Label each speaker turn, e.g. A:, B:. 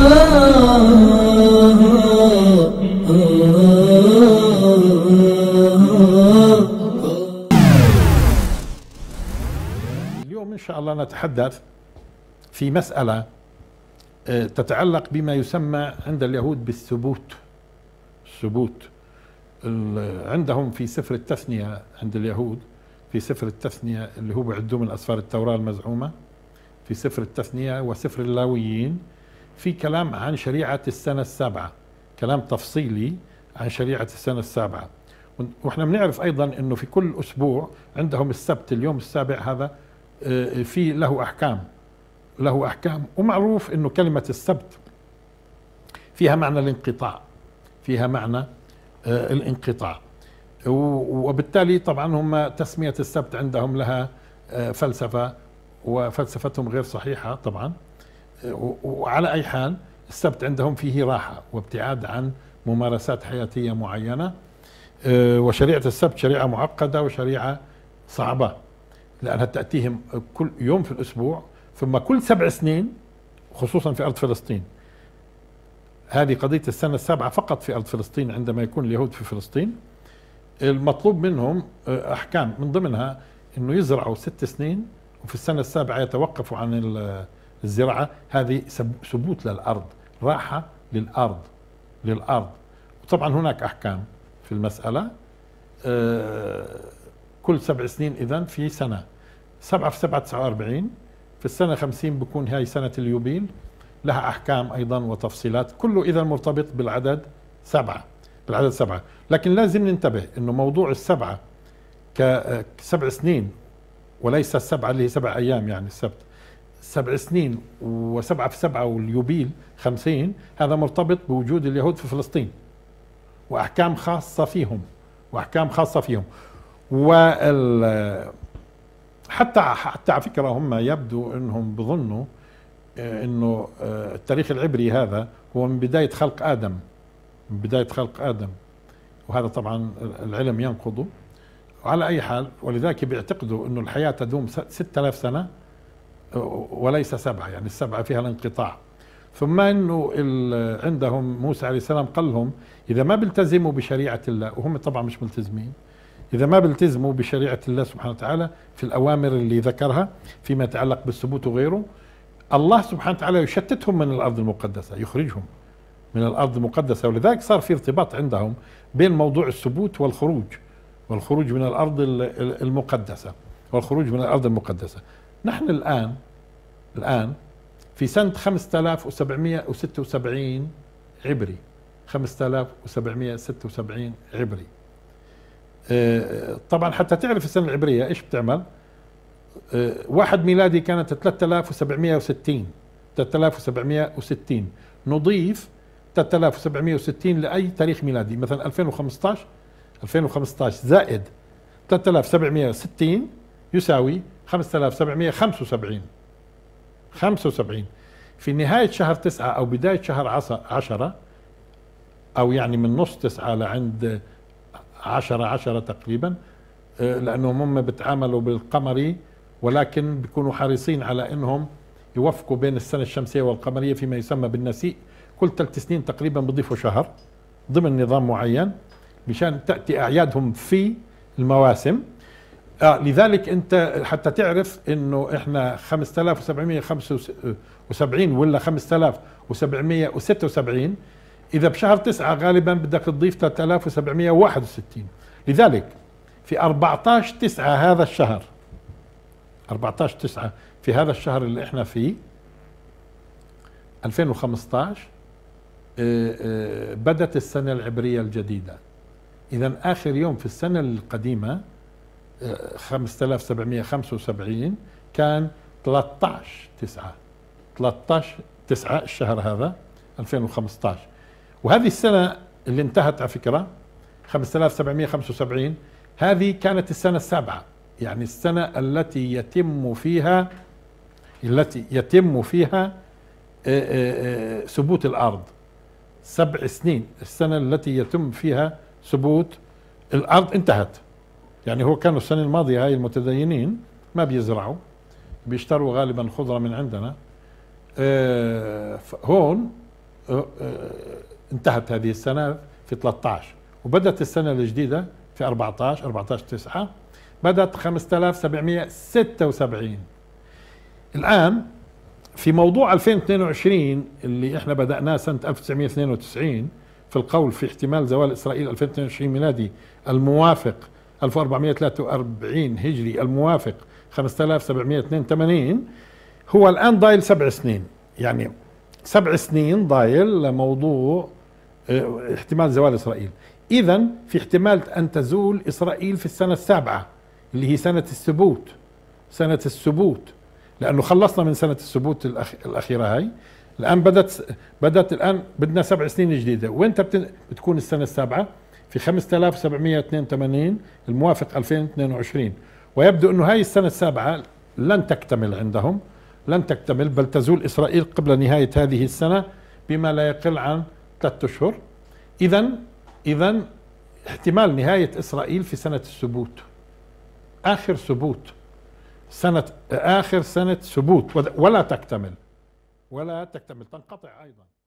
A: اليوم إن شاء الله نتحدث في مسألة تتعلق بما يسمى عند اليهود بالثبوت. الثبوت عندهم في سفر التثنية، عند اليهود في سفر التثنية اللي هو بيعدوه من أسفار التوراة المزعومة، في سفر التثنية وسفر اللاويين في كلام عن شريعة السنة السابعة، كلام تفصيلي عن شريعة السنة السابعة. واحنا بنعرف أيضا أنه في كل أسبوع عندهم السبت، اليوم السابع هذا في له أحكام، ومعروف أنه كلمة السبت فيها معنى الانقطاع، فيها معنى الانقطاع، وبالتالي طبعا هم تسمية السبت عندهم لها فلسفة، وفلسفتهم غير صحيحة طبعا. وعلى أي حال السبت عندهم فيه راحة وابتعاد عن ممارسات حياتية معينة. وشريعة السبت شريعة معقدة وشريعة صعبة، لأنها تأتيهم كل يوم في الأسبوع، ثم كل 7 سنين، خصوصا في أرض فلسطين. هذه قضية السنة السابعة فقط في أرض فلسطين، عندما يكون اليهود في فلسطين المطلوب منهم أحكام، من ضمنها أنه يزرعوا 6 سنين، وفي السنة السابعة يتوقفوا عن الزراعة. هذه ثبوت للأرض، راحة للأرض. وطبعا هناك أحكام في المسألة. كل 7 سنين إذن في سنة، 7 في 7 49، في السنة 50 بكون هاي سنة اليوبيل، لها أحكام أيضا وتفصيلات، كله إذا مرتبط بالعدد 7. لكن لازم ننتبه أنه موضوع السبعة ك7 سنين، وليس السبعة اللي هي 7 أيام، يعني السبت 7 سنين و7 في 7 واليوبيل 50، هذا مرتبط بوجود اليهود في فلسطين وأحكام خاصة فيهم. حتى على فكرة هم يبدو أنهم بظنوا أنه التاريخ العبري هذا هو من بداية خلق آدم، وهذا طبعا العلم ينقضه. وعلى أي حال، ولذلك بيعتقدوا أنه الحياة تدوم 6000 سنة وليس 7، يعني ال7 فيها الانقطاع. ثم أنه عندهم موسى عليه السلام قال لهم إذا ما بيلتزموا بشريعة الله، وهم طبعا مش ملتزمين، إذا ما بيلتزموا بشريعة الله سبحانه وتعالى في الأوامر اللي ذكرها فيما يتعلق بالثبوت وغيره، الله سبحانه وتعالى يشتتهم من الأرض المقدسة، يخرجهم من الأرض المقدسة. ولذلك صار في ارتباط عندهم بين موضوع الثبوت والخروج من الأرض المقدسة. نحن الآن في سنة 5776 عبري، 5776 عبري. طبعا حتى تعرف السنة العبرية ايش بتعمل، 1 ميلادي كانت 3760، نضيف 3760 لأي تاريخ ميلادي، مثلا 2015 زائد 3760 يساوي 5775. في نهاية شهر 9 أو بداية شهر 10، أو يعني من نص 9 لعند 10 تقريبا، لأنهم هم بتعاملوا بالقمري، ولكن بيكونوا حريصين على أنهم يوفقوا بين السنة الشمسية والقمرية فيما يسمى بالنسيء. كل 3 سنين تقريبا بيضيفوا شهر ضمن نظام معين مشان تأتي أعيادهم في المواسم. لذلك أنت حتى تعرف أنه إحنا 5775 ولا 5776، إذا بشهر 9 غالبا بدك تضيف 3761. لذلك في 14/9 هذا الشهر، 14/9 في هذا الشهر اللي احنا فيه 2015 بدت السنة العبرية الجديدة. إذا آخر يوم في السنة القديمة 5775 كان 13/9 الشهر هذا 2015. وهذه السنة اللي انتهت على فكرة 5775 هذه كانت السنة السابعة، يعني السنة التي يتم فيها ثبوت الأرض. 7 سنين السنة التي يتم فيها ثبوت الأرض انتهت. يعني هو كانوا السنة الماضية هاي المتدينين ما بيزرعوا، بيشتروا غالبا خضرة من عندنا. هون انتهت هذه السنة في 13، وبدأت السنة الجديدة في 14/9 بدأت 5776. الآن في موضوع 2022 اللي احنا بدأناه سنة 1992 في القول في احتمال زوال إسرائيل 2022 ميلادي الموافق 1443 هجري الموافق 5782، هو الآن ضايل 7 سنين، يعني 7 سنين ضايل لموضوع احتمال زوال إسرائيل. إذن في احتمال أن تزول إسرائيل في السنة السابعة اللي هي سنة الثبوت، سنة الثبوت، لأنه خلصنا من سنة الثبوت الأخيرة هاي. الآن بدت الآن بدنا 7 سنين جديدة، وانت بتكون السنة السابعة في 5782 الموافق 2022. ويبدو أنه هاي السنة السابعة لن تكتمل عندهم، لن تكتمل، بل تزول إسرائيل قبل نهاية هذه السنة بما لا يقل عن 3 أشهر. إذن احتمال نهاية إسرائيل في سنة الثبوت، آخر ثبوت، آخر سنة ثبوت، ولا تكتمل تنقطع أيضا.